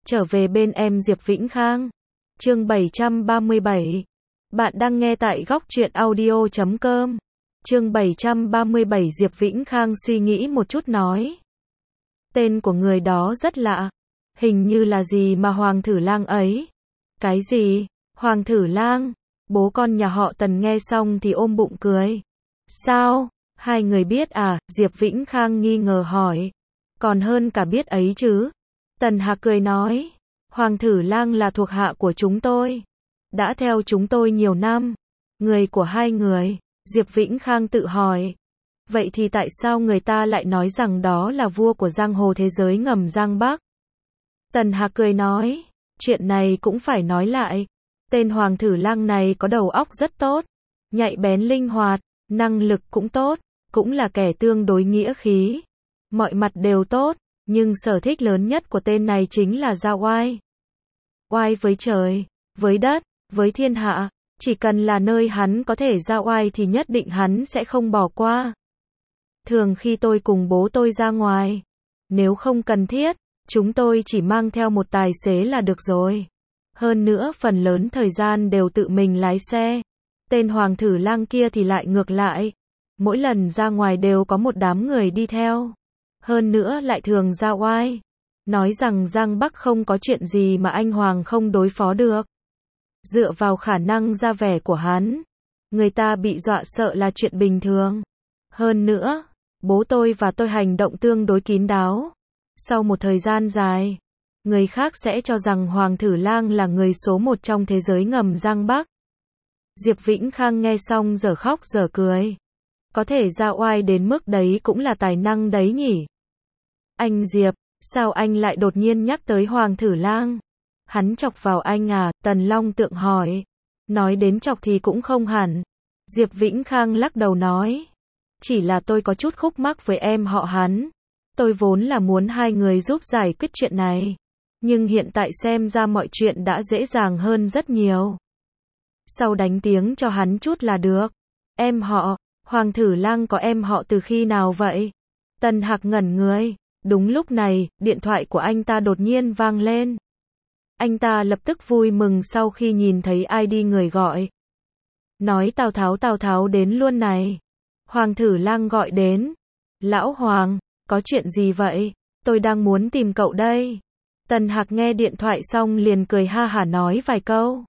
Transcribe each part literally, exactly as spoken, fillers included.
trở về bên em Diệp Vĩnh Khang. Chương bảy trăm ba mươi bảy. Bạn đang nghe tại góc truyện audio chấm com. Chương bảy trăm ba mươi bảy. Diệp Vĩnh Khang suy nghĩ một chút nói. Tên của người đó rất lạ. Hình như là gì mà Hoàng Thử Lang ấy. Cái gì? Hoàng Thử Lang? Bố con nhà họ Tần nghe xong thì ôm bụng cười. Sao? Hai người biết à? Diệp Vĩnh Khang nghi ngờ hỏi. Còn hơn cả biết ấy chứ. Tần Hạc cười nói. Hoàng Thử Lang là thuộc hạ của chúng tôi. Đã theo chúng tôi nhiều năm. Người của hai người. Diệp Vĩnh Khang tự hỏi. Vậy thì tại sao người ta lại nói rằng đó là vua của giang hồ thế giới ngầm Giang Bắc? Tần Hạc cười nói. Chuyện này cũng phải nói lại. Tên Hoàng Thử Lang này có đầu óc rất tốt. Nhạy bén linh hoạt. Năng lực cũng tốt. Cũng là kẻ tương đối nghĩa khí. Mọi mặt đều tốt. Nhưng sở thích lớn nhất của tên này chính là ra oai. Oai với trời, với đất, với thiên hạ. Chỉ cần là nơi hắn có thể ra oai thì nhất định hắn sẽ không bỏ qua. Thường khi tôi cùng bố tôi ra ngoài, nếu không cần thiết, chúng tôi chỉ mang theo một tài xế là được rồi. Hơn nữa phần lớn thời gian đều tự mình lái xe. Tên Hoàng Thử Lang kia thì lại ngược lại. Mỗi lần ra ngoài đều có một đám người đi theo. Hơn nữa lại thường ra oai. Nói rằng Giang Bắc không có chuyện gì mà anh Hoàng không đối phó được. Dựa vào khả năng ra vẻ của hắn, người ta bị dọa sợ là chuyện bình thường. Hơn nữa, bố tôi và tôi hành động tương đối kín đáo. Sau một thời gian dài, người khác sẽ cho rằng Hoàng Thử Lang là người số một trong thế giới ngầm Giang Bắc. Diệp Vĩnh Khang nghe xong giờ khóc giờ cười. Có thể ra oai đến mức đấy cũng là tài năng đấy nhỉ. Anh Diệp, sao anh lại đột nhiên nhắc tới Hoàng Thử Lang? Hắn chọc vào anh à? Tần Long Tượng hỏi. Nói đến chọc thì cũng không hẳn. Diệp Vĩnh Khang lắc đầu nói. Chỉ là tôi có chút khúc mắc với em họ hắn. Tôi vốn là muốn hai người giúp giải quyết chuyện này. Nhưng hiện tại xem ra mọi chuyện đã dễ dàng hơn rất nhiều. Sau đánh tiếng cho hắn chút là được. Em họ, Hoàng Thử Lang có em họ từ khi nào vậy? Tần Hạc ngẩn người. Đúng lúc này, điện thoại của anh ta đột nhiên vang lên. Anh ta lập tức vui mừng sau khi nhìn thấy i đê người gọi. Nói Tào Tháo Tào Tháo đến luôn này. Hoàng Thử Lang gọi đến. Lão Hoàng, có chuyện gì vậy? Tôi đang muốn tìm cậu đây. Tần Hạc nghe điện thoại xong liền cười ha hả nói vài câu.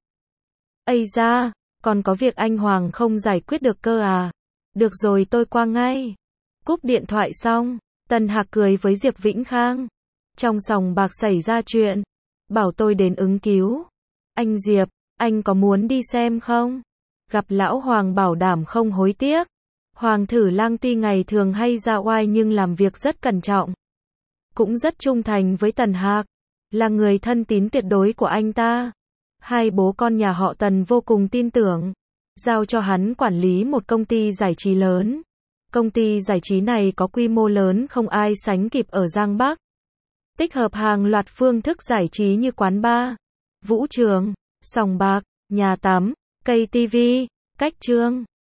Ây da, còn có việc anh Hoàng không giải quyết được cơ à? Được rồi tôi qua ngay. Cúp điện thoại xong, Tần Hạc cười với Diệp Vĩnh Khang. Trong sòng bạc xảy ra chuyện. Bảo tôi đến ứng cứu. Anh Diệp, anh có muốn đi xem không? Gặp lão Hoàng bảo đảm không hối tiếc. Hoàng Thử Lang tuy ngày thường hay ra oai nhưng làm việc rất cẩn trọng. Cũng rất trung thành với Tần Hạc. Là người thân tín tuyệt đối của anh ta. Hai bố con nhà họ Tần vô cùng tin tưởng. Giao cho hắn quản lý một công ty giải trí lớn. Công ty giải trí này có quy mô lớn không ai sánh kịp ở Giang Bắc. Tích hợp hàng loạt phương thức giải trí như quán bar, vũ trường, sòng bạc, nhà tắm, cây tivi, cách trương,